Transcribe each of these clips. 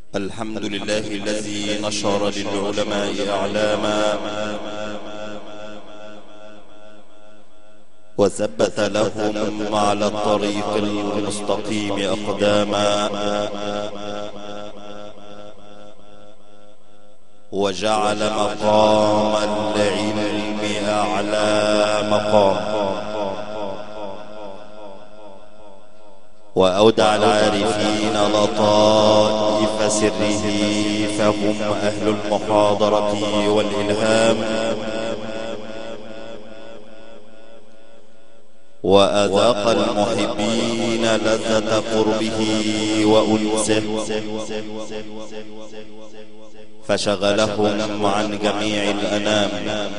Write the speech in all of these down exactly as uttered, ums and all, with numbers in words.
الحمد لله الذي نشر للعلماء أعلاما وثبت لهم على الطريق المستقيم أقداما، وجعل مقام العلم أعلى مقام، وأودع العارفين لطائف سره فهم أهل المحاضرة والإلهام، وأذاق المحبين لذة قربه وأنسه، فشغلهم عن جميع الأنام.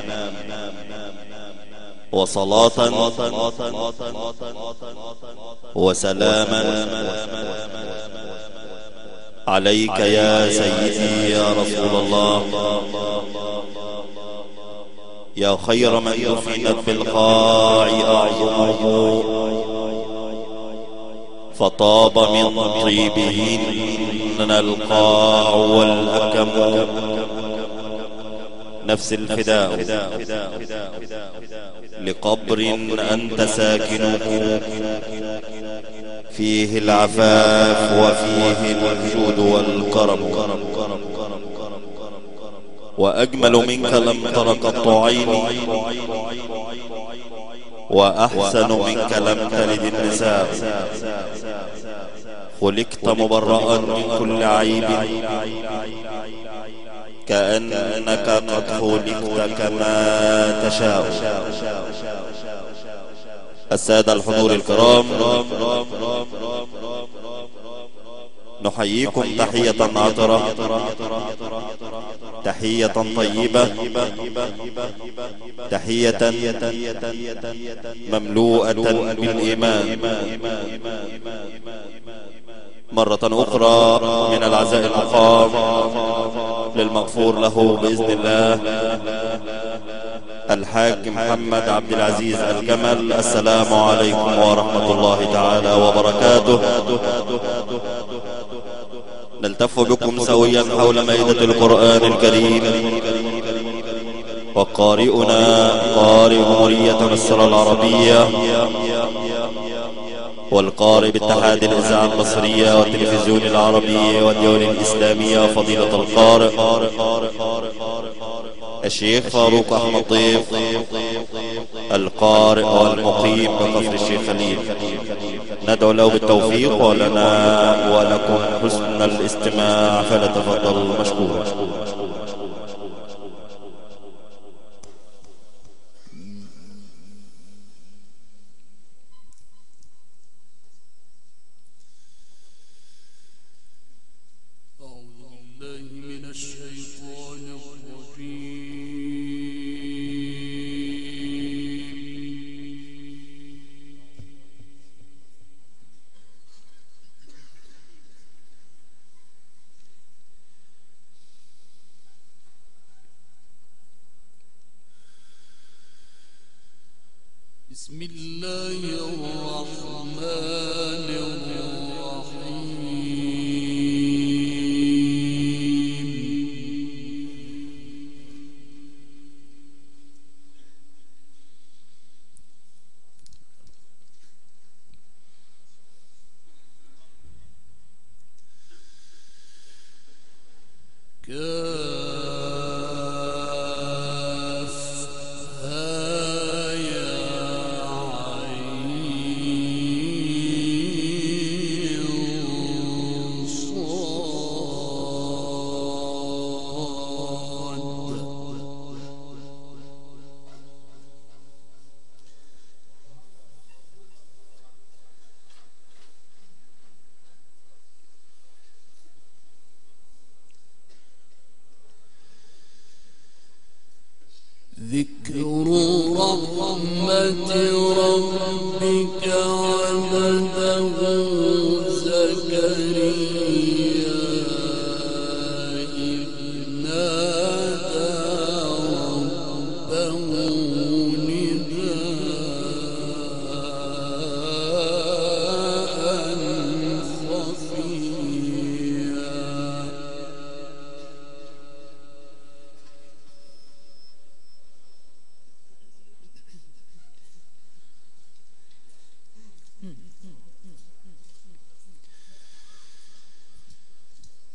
وصلاة وسلاما عليك يا سيدي يا رسول الله، يا خير من دفنت بالقاع أعظمه، فطاب من طيبهن القاع والأكم. نفس الفداء لقبر أنت ساكنه، فيه العفاف وفيه الجود والكرم، وأجمل منك لم تر قط عيني، وأحسن منك لم تلد النساء. خلقت مبرأ من كل عيب، كأنك قد خلقت كما تشاء. السادة الحضور الكرام، نحييكم تحية عطرة، تحية طيبة، تحية مملوءة بالإيمان. مرة أخرى من العزاء المقام للمغفور له بإذن الله الحاج محمد عبد العزيز الجمل. السلام عليكم ورحمة الله تعالى وبركاته. نلتف بكم سويا حول مائدة القرآن الكريم، وقارئنا قارئ جمهورية مصر العربية، والقارئ باتحاد الإذاعة المصرية والتلفزيون العربي والدول الإسلامية، فضيلة القارئ الشيخ فاروق أحمد ضيف، القارئ والمقيم بكفر الشيخ خليل. ندعو له بالتوفيق، ولنا ولكم حسن الاستماع، فلتفضل مشكورا. بسم الله الرحمن الرحيم. ذكر رحمة ربك عبده زكريا إذ نادى ربه نداء خفيا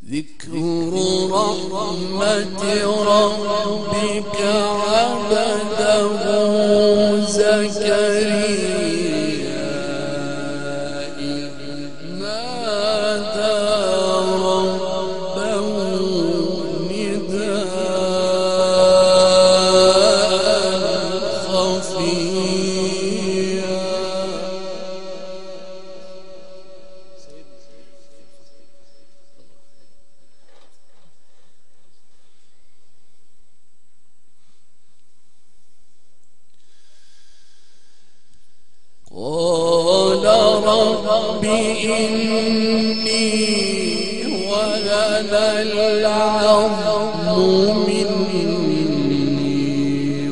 ذكر رحمة ربك عبده زكريا إذ نادى ربه نداء خفيا. قال رب إني وهن العظم مني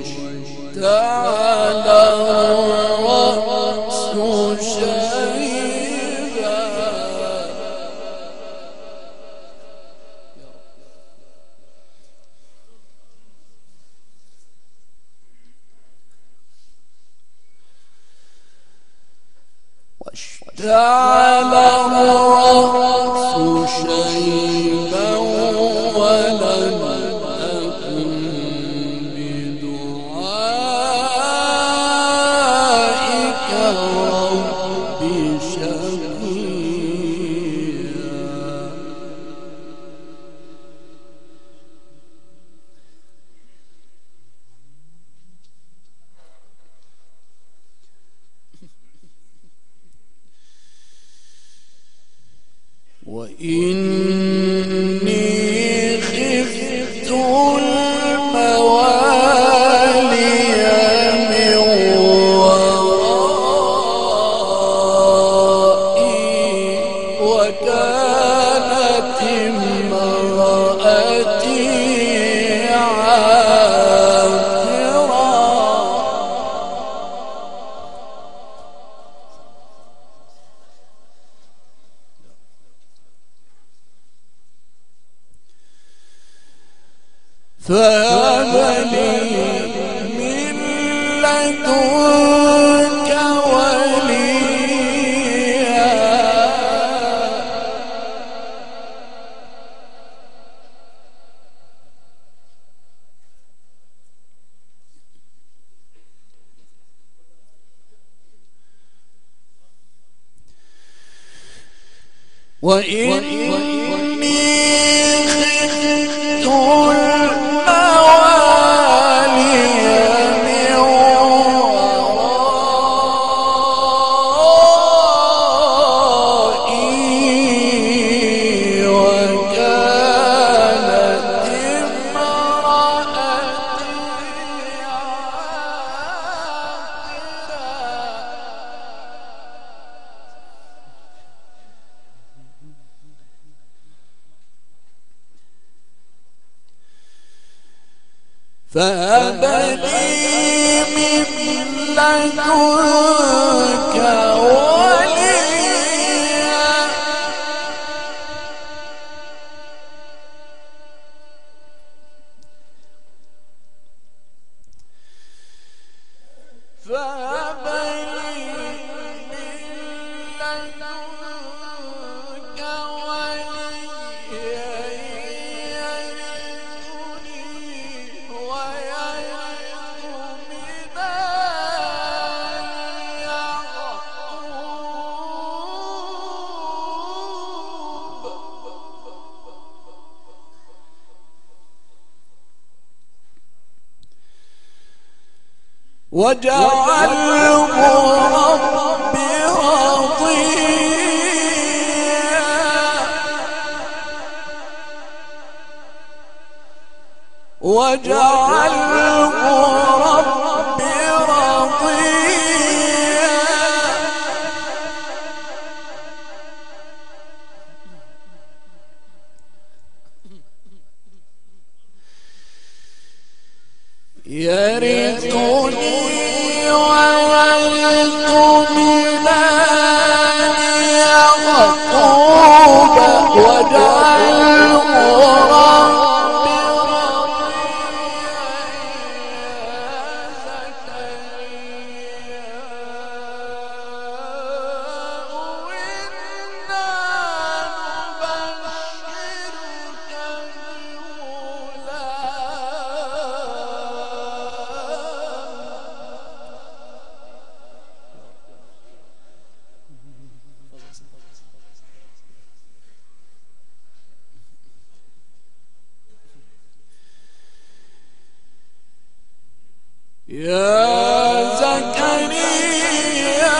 واشتعل الرأس شيبا. واشتعل الرأس شيبا ولم أكن بدعائك رب شقيا. وإني خفت الموالي من ورائي وكانت امرأتي عاقرا. فهب لي من لدنك وليا. وإني خفت الموالي من ورائي وكانت امرأتي فهب لي من لدنك وليا. فهب لي من لدنك وليا واجعله رب رضيا. واجعله رب رضيا. يرثني ويرث من آل يعقوب واجعله رب رضيا. يا زكريا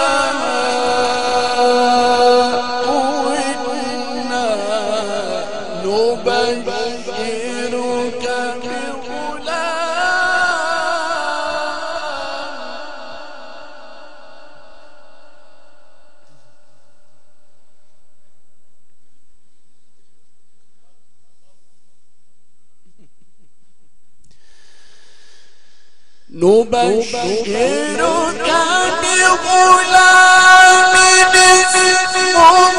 إنا نبشرك نبشرك بغلام اسمه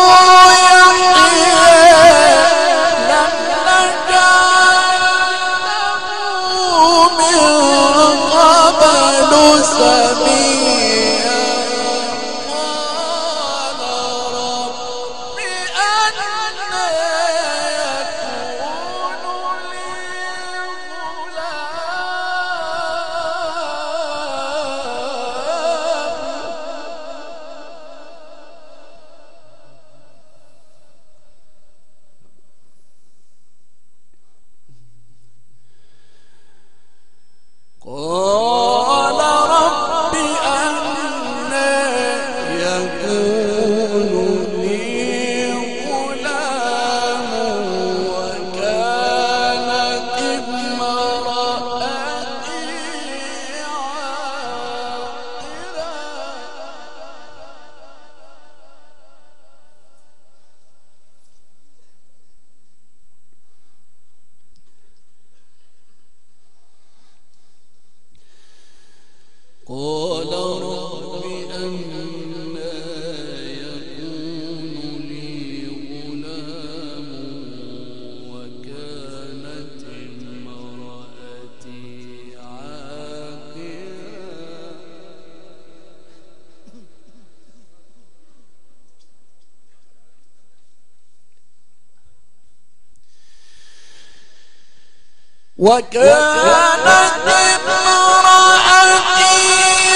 يحيى لم نجعل من قبل سميا قال رب أنى يكون لي قال رب أنى يكون لي غلام وكانت امرأتي قال رب أنى يكون لي غلام وكانت امرأتي عاقرا وكانت امرأتي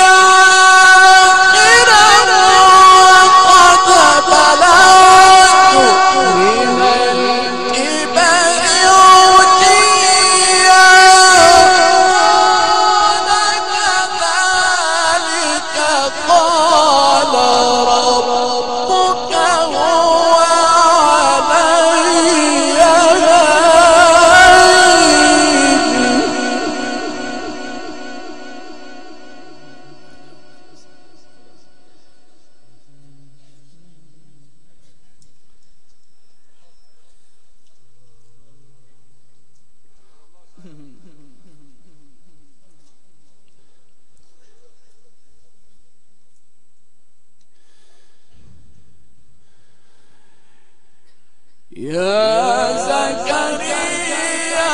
يا زكريا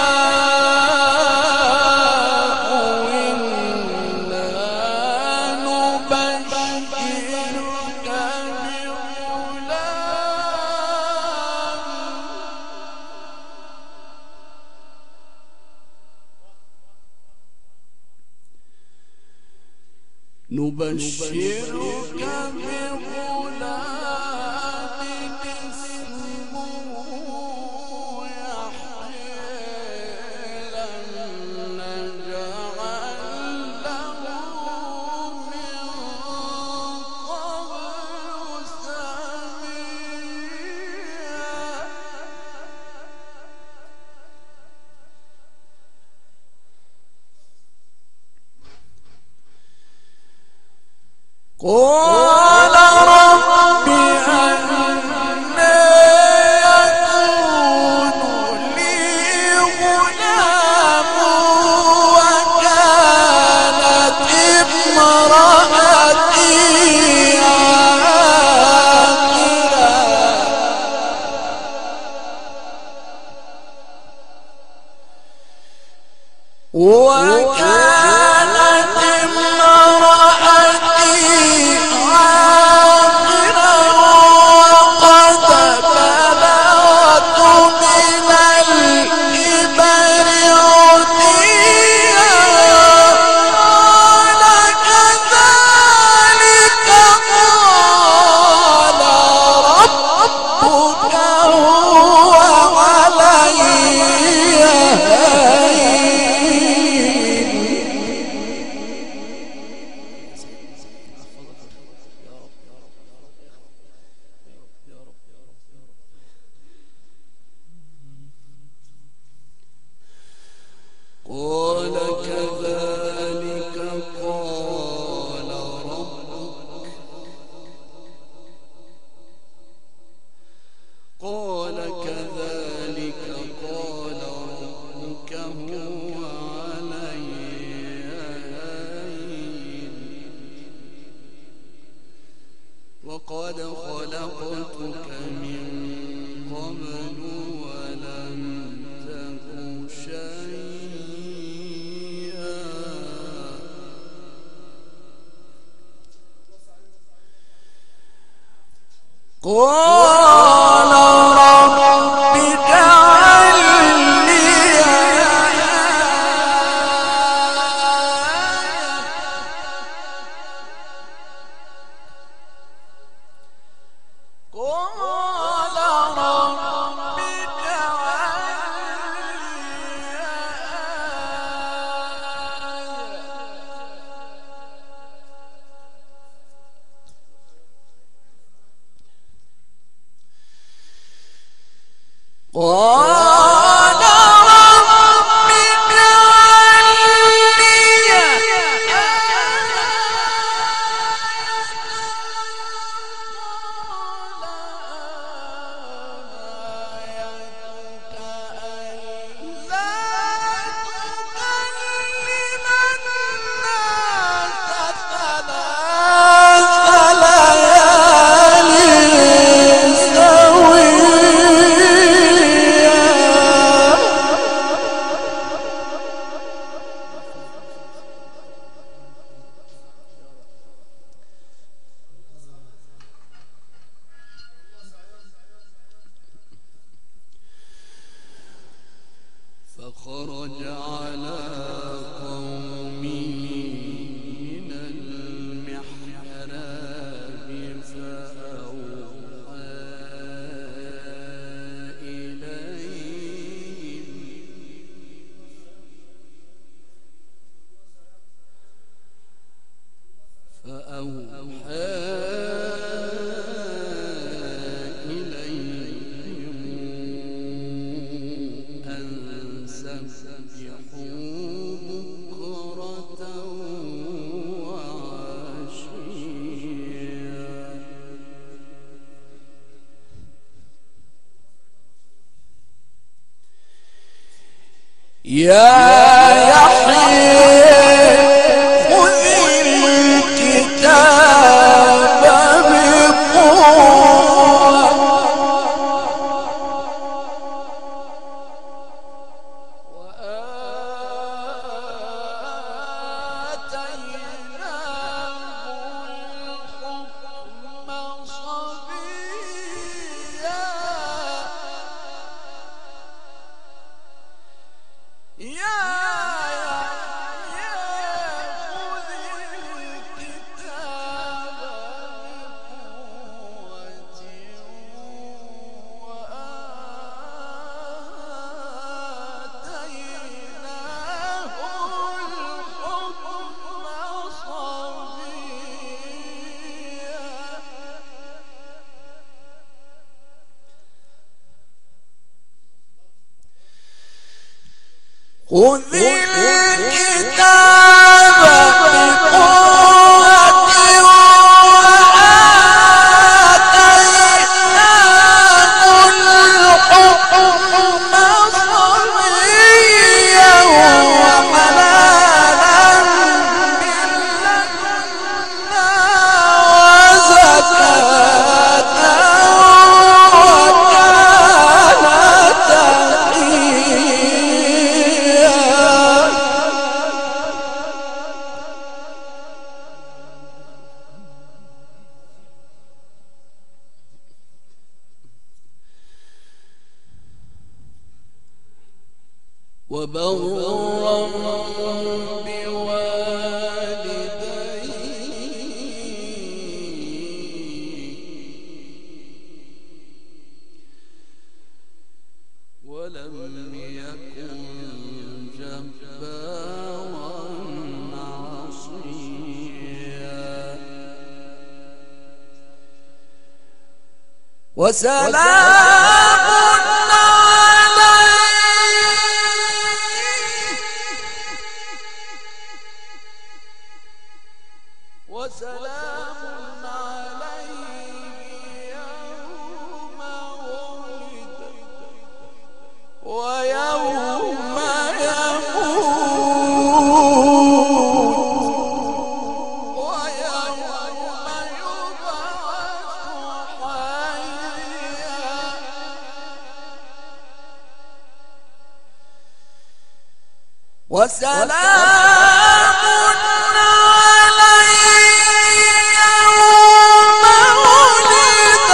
إنا نبشرك بغلام نبشرك بغلام اسمه يحيى لم نجعل له من قبل سميا قال رب أنى يكون لي غلام وكانت امرأتي عاقرا وكانت امرأتي عاقرا وقد بلغت من الكبر عتيا قال كذلك قال ربك هو علي هين قال كذلك قال ربك هو علي هين وقد خلقتك من قبل ولم تك شيئا قال رب اجعل لي قال رب اجعل قال رب اجعل لي آيتك ألا تكلم الناس ثلاث ليال فخرج على قومه من المحراب فأوحى إليهم فأوحى سبحوا بكرة وعشيا يا يحيى خذ الكتاب بقوة خذ الكتاب بقوة وآتيناه الحكم صبيا وحنانا من لدنا وزكاة وكان تقيا وبرا بوالديه ولم يكن جبارا عصيا وسلام وسلام عليه يوم ولد وسلام علي يوم ولد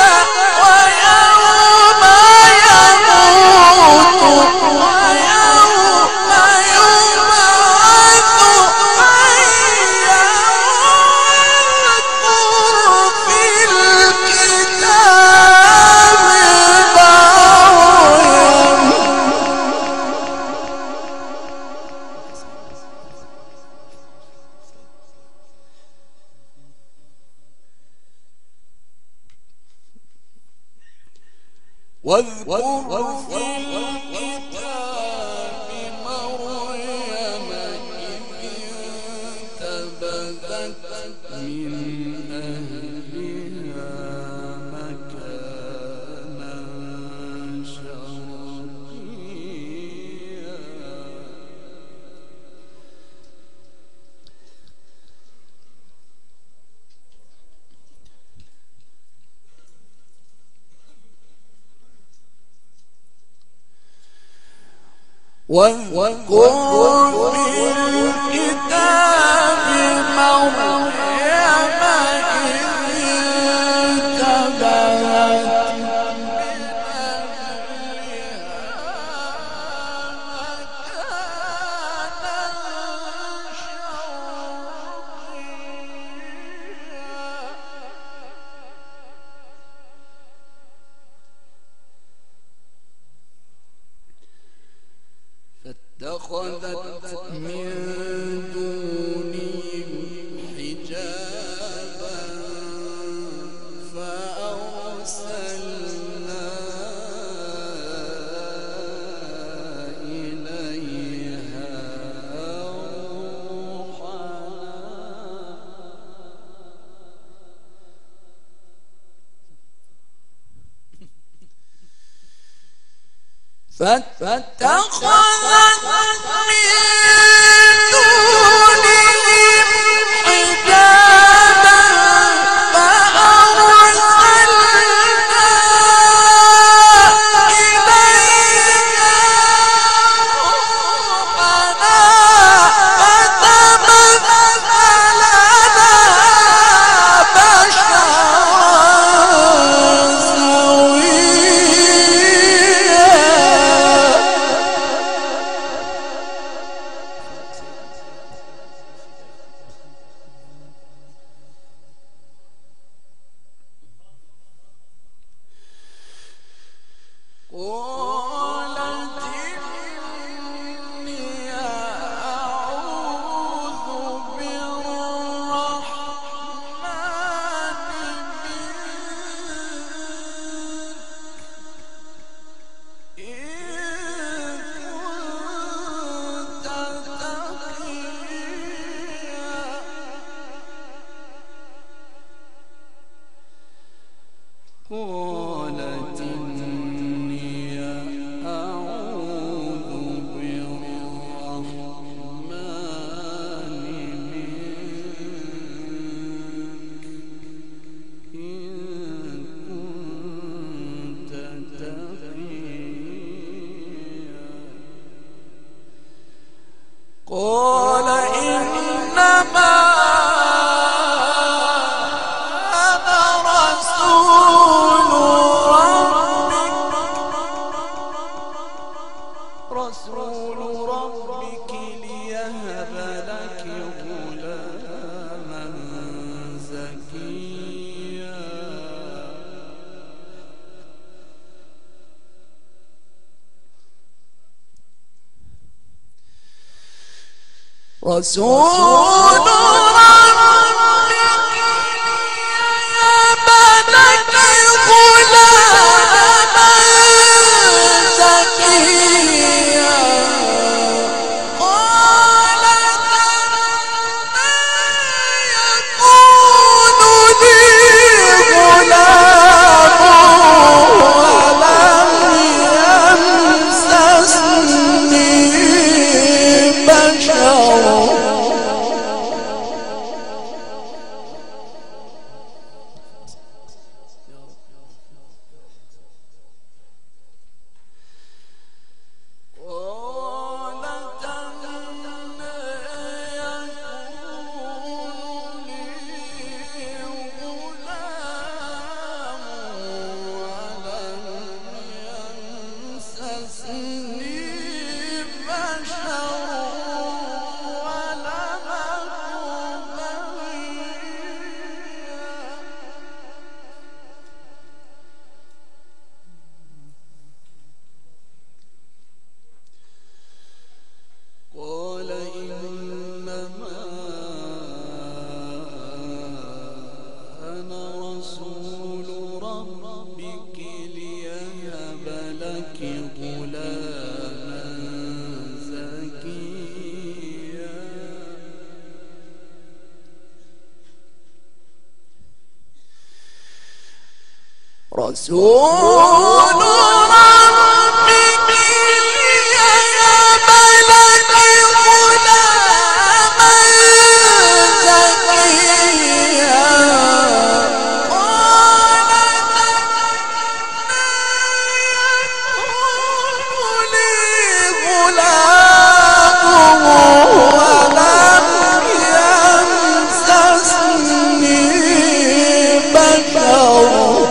ويوم يموت ويوم يبعث حيا واذكر في الكتاب مريم واذكر في الكتاب مريم إذ انتبذت من أهلها مكانا شرقيا واذكر في الكتاب مريم إذ انتبذت من أهلها مكانا فاتخذت من دونهم حجابا فأرسلنا إليها روحنا فاتخذت من دونهم حجابا فأرسلنا إليها روحنا فتمثل لنا بشرا قالت إني أعوذ بالرحمن منك إن كنت تقيا قالت إني أعوذ بالرحمن منك إن كنت تقيا قال إنما أنا رسول رسول ربك ليهب لك غلاما زكيا رسول ربك ليهب لك غلاما زكيا قالت أنى يكون لي غلام ولم يمسسني بشر رسول ربك ليهب لك غلاما زكيا قالت أنى يكون لي غلام ولم يمسسني بشر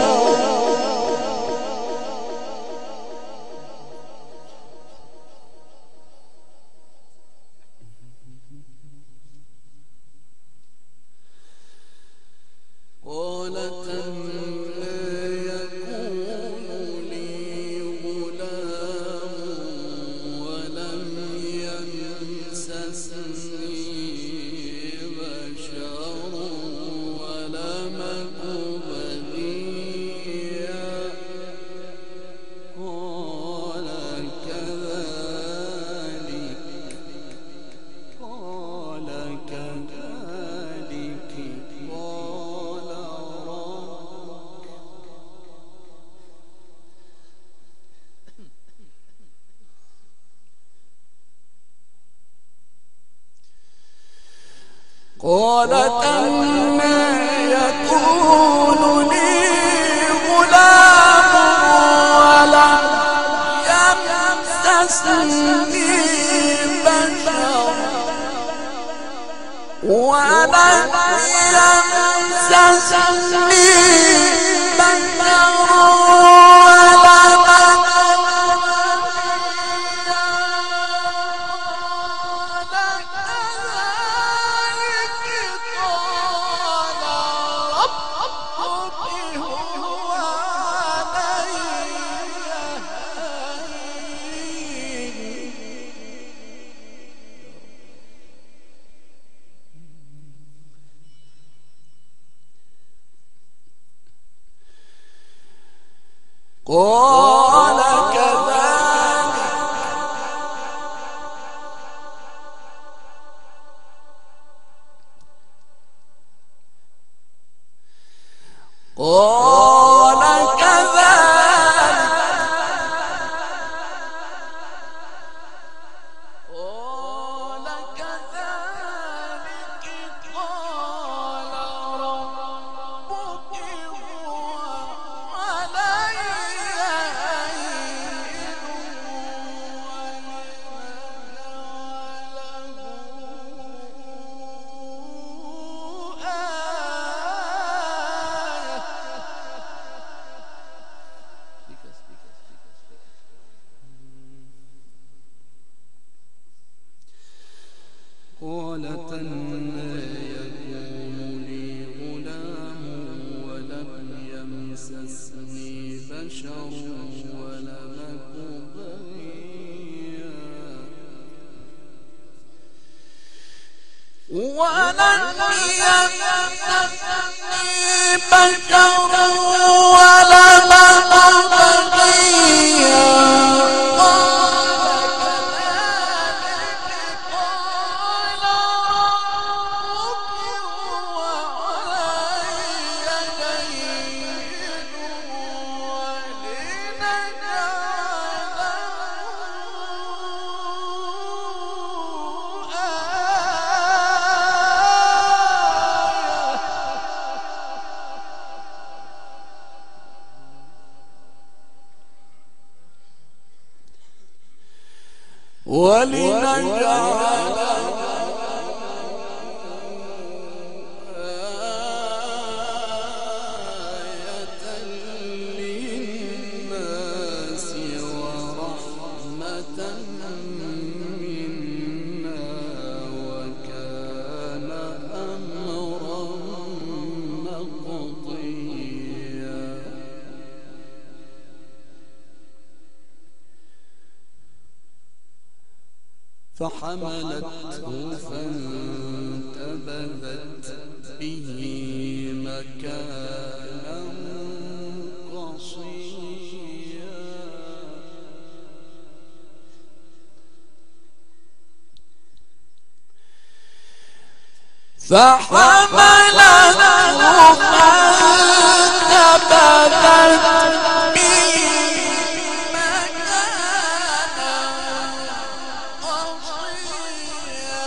قالت أنى يكون لي غلام ولم يمسسني بشر ولم يمسسني بشر قال كذلك قال كذلك قال كذلك قال ربك هو علي قالت أنى يكون لي غلام ولم يمسسني بشر ولم أك بغيا ولم يمسسني بشر ولم أك بغيا ولنجعله آية للناس ورحمة منا فحملته فانتبذت به مكانا قصيا فحملته فانتبذت به مكانا قصيا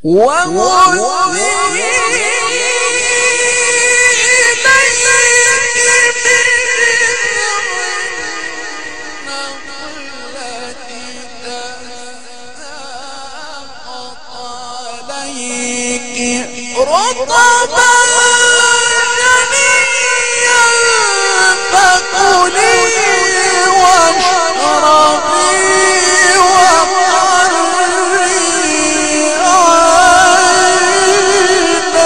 رطبا جنيا فكلي واشربي وقري عينا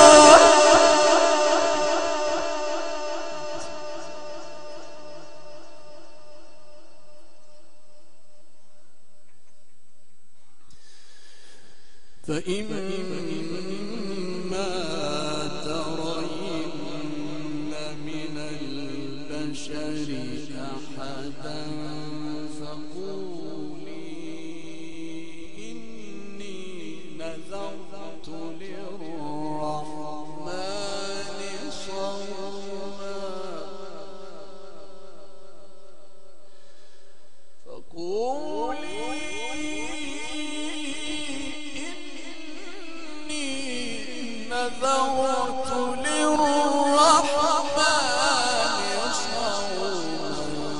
فإما ترين من البشر أحدا فقولي إني نذرت للرحمن صوما فقولي نذرت للرحمن صوما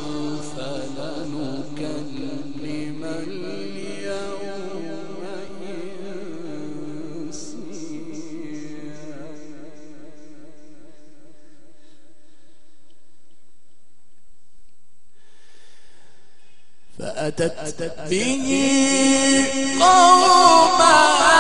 فلنكلم اليوم إنسيا فأتت به قومها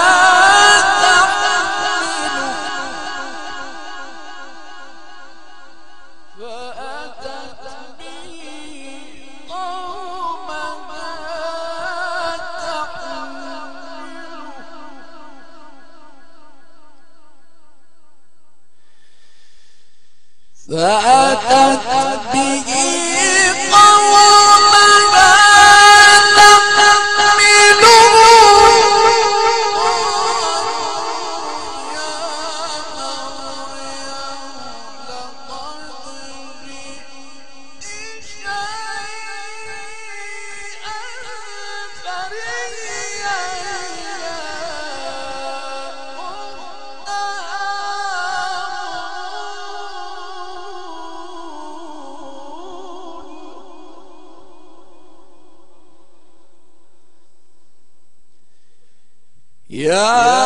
فأتت به قومها تحمله يا مريم لقد جئت شيئا فريا يا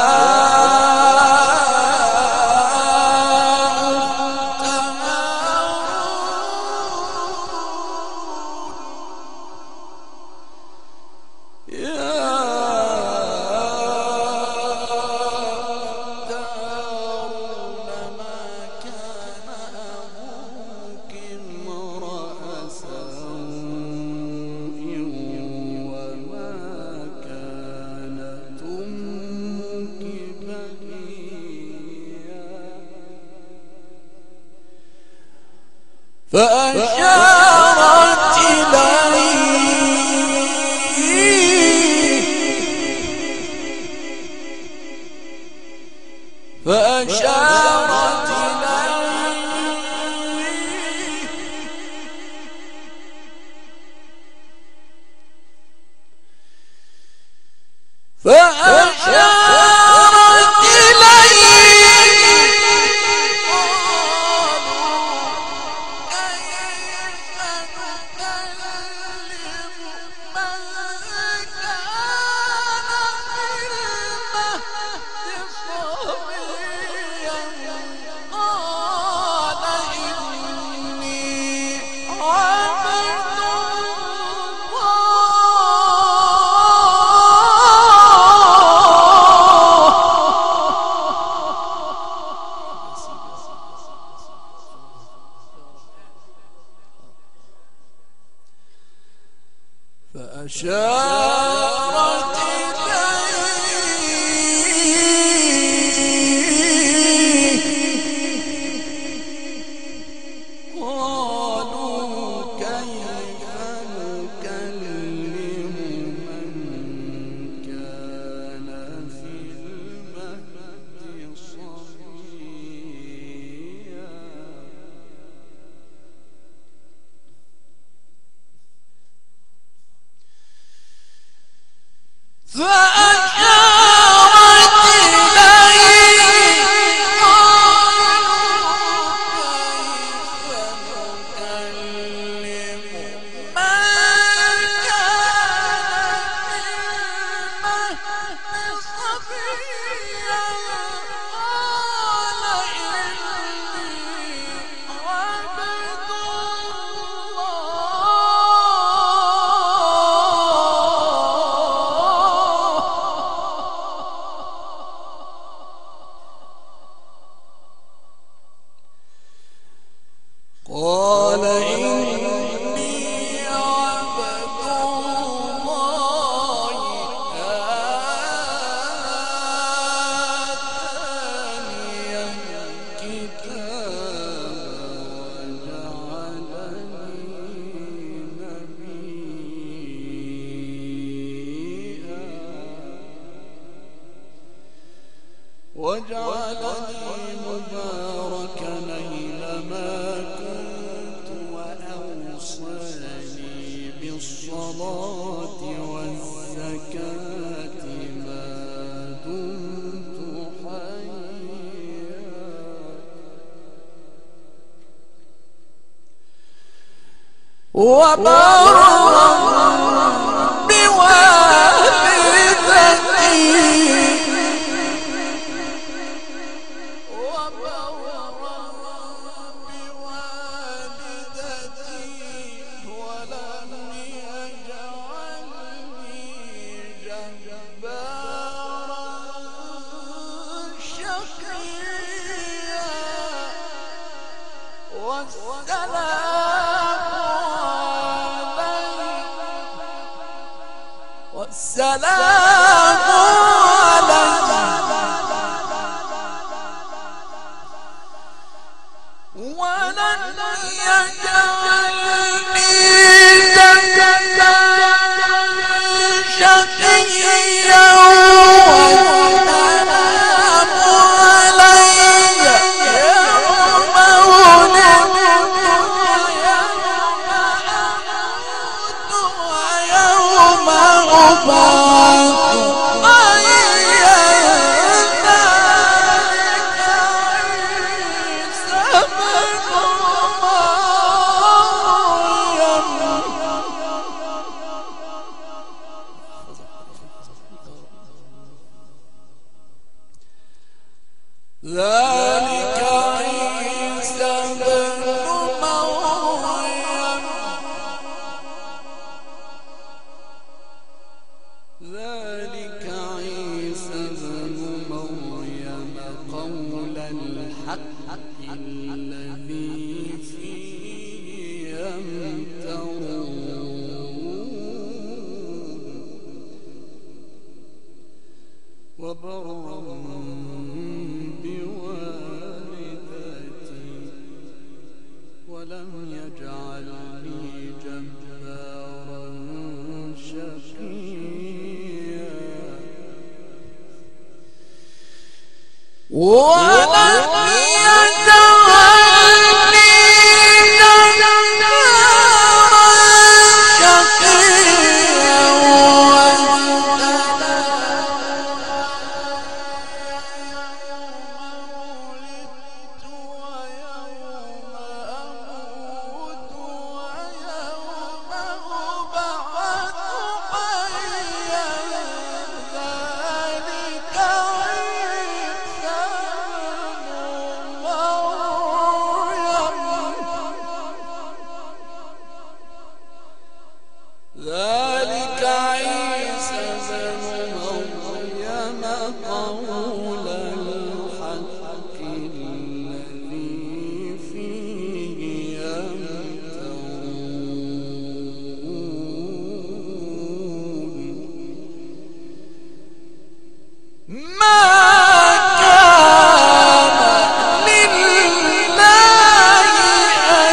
فأشارت إليه فأشارت إليه فأشارت إليه فأشارت إليه قالوا كيف نكلم من كان في المهد صبيا قال إني عبد الله آتاني الكتاب وجعلني نبيا وجعلني مباركا أينما كنت وأوصاني بالصلاة والزكاة ما دمت حيا وبرا بوالدتي ولم يجعلني جبارا شقيا والسلام علي والسلام علي ولن يجعلني شقيا والسلام علي يوم ولدت ويوم أموت ويوم أبعث ذلك عيسى ابن مريم ذلك عيسى ابن مريم ذلك عيسى ابن مريم قول الحق الذي فيه يمترون وبرا بوالدتي ولم يجعلني جبارا شقيا ولم يجعلني جبارا شقيا ذلك عيسى ابن مريم قول الحق الذي فيه يمترون ما كان لله أن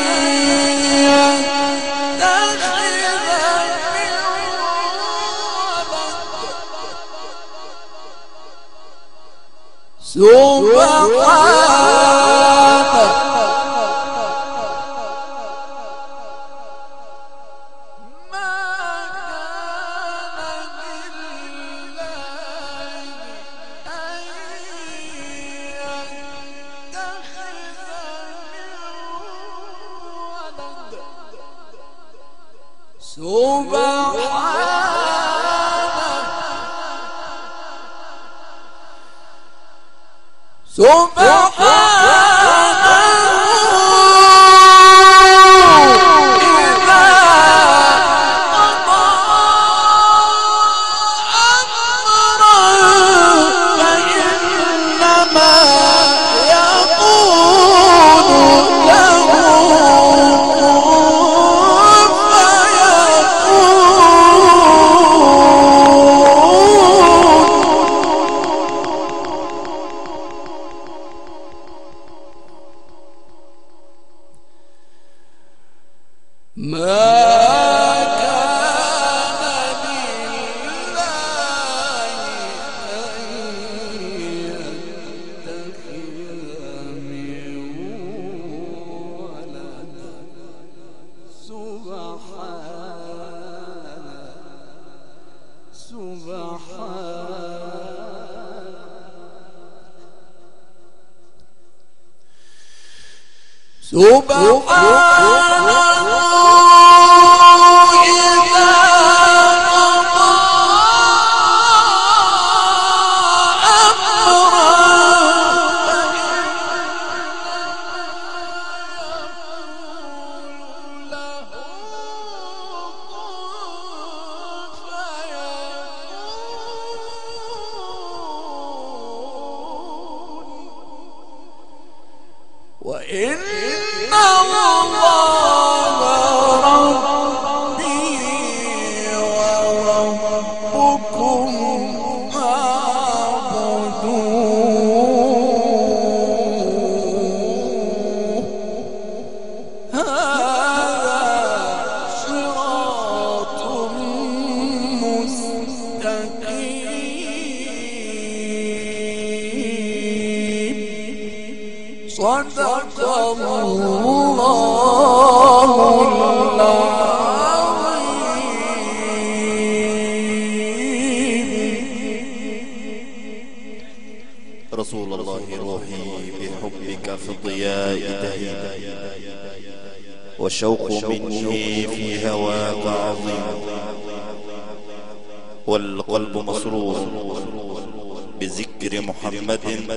سبحانه ما كان لله أن يتخذ من ولد سبحانه وإن الله ربي وربكم فاعبدوه هذا صراط مستقيم صدق الله العظيم. رسول الله روحي بحبك في الضياء دهيم، والشوق مني في هواك عظيم، والقلب مسرور بذكر محمد،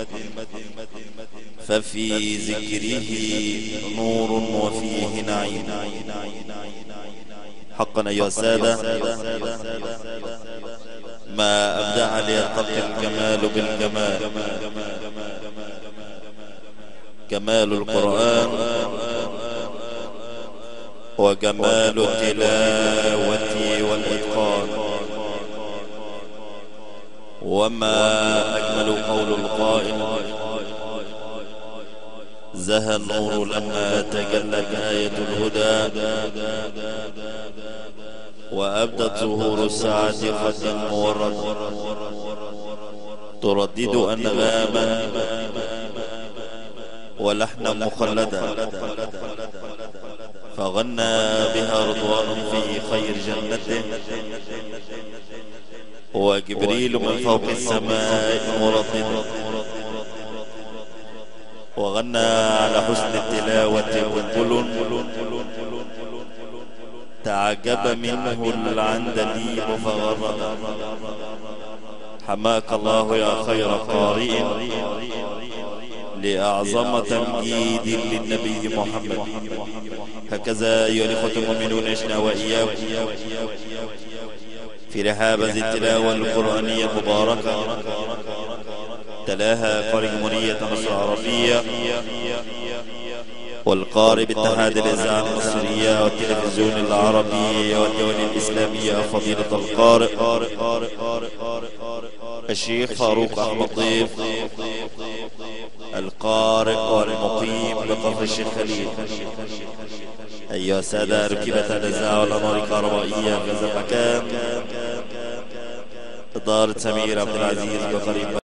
ففي ذكره نور وفيه نعيم. حقا أيها السادة، ما أبدع ليلتقي الجمال بالجمال، جمال القرآن وجمال التلاوة والإتقان. وما أجمل قول القائل: زهى النور لما تجلت آية الهدى، وأبدت ظهور الساعة خد مورد، تردد أنغاما ولحنا مخلدا، فغنى بها رضوان في خير جنته، وجبريل من فوق السماء مردد، وغنى على حسن التلاوة بلبل، تعجب منه العندليب فغرد. حماك الله يا خير قارئ لأعظم تمجيد للنبي محمد. هكذا أيها الإخوة المؤمنون عشنا وإياكم في رحاب هذه التلاوة القرآنية المباركة، تلاها قارئ جمهورية مصر العربية والقارئ باتحاد الإذاعة المصرية والتلفزيون العربي والدول الإسلامية، فضيلة القارئ الشيخ فاروق أحمد ضيف، القارئ والمقيم بقفر الشيخ خليل. أيها السادة، ركبت الإذاعة والأنوار الكهربائية في هذا المكان إدارة سمير عبد العزيز بقريب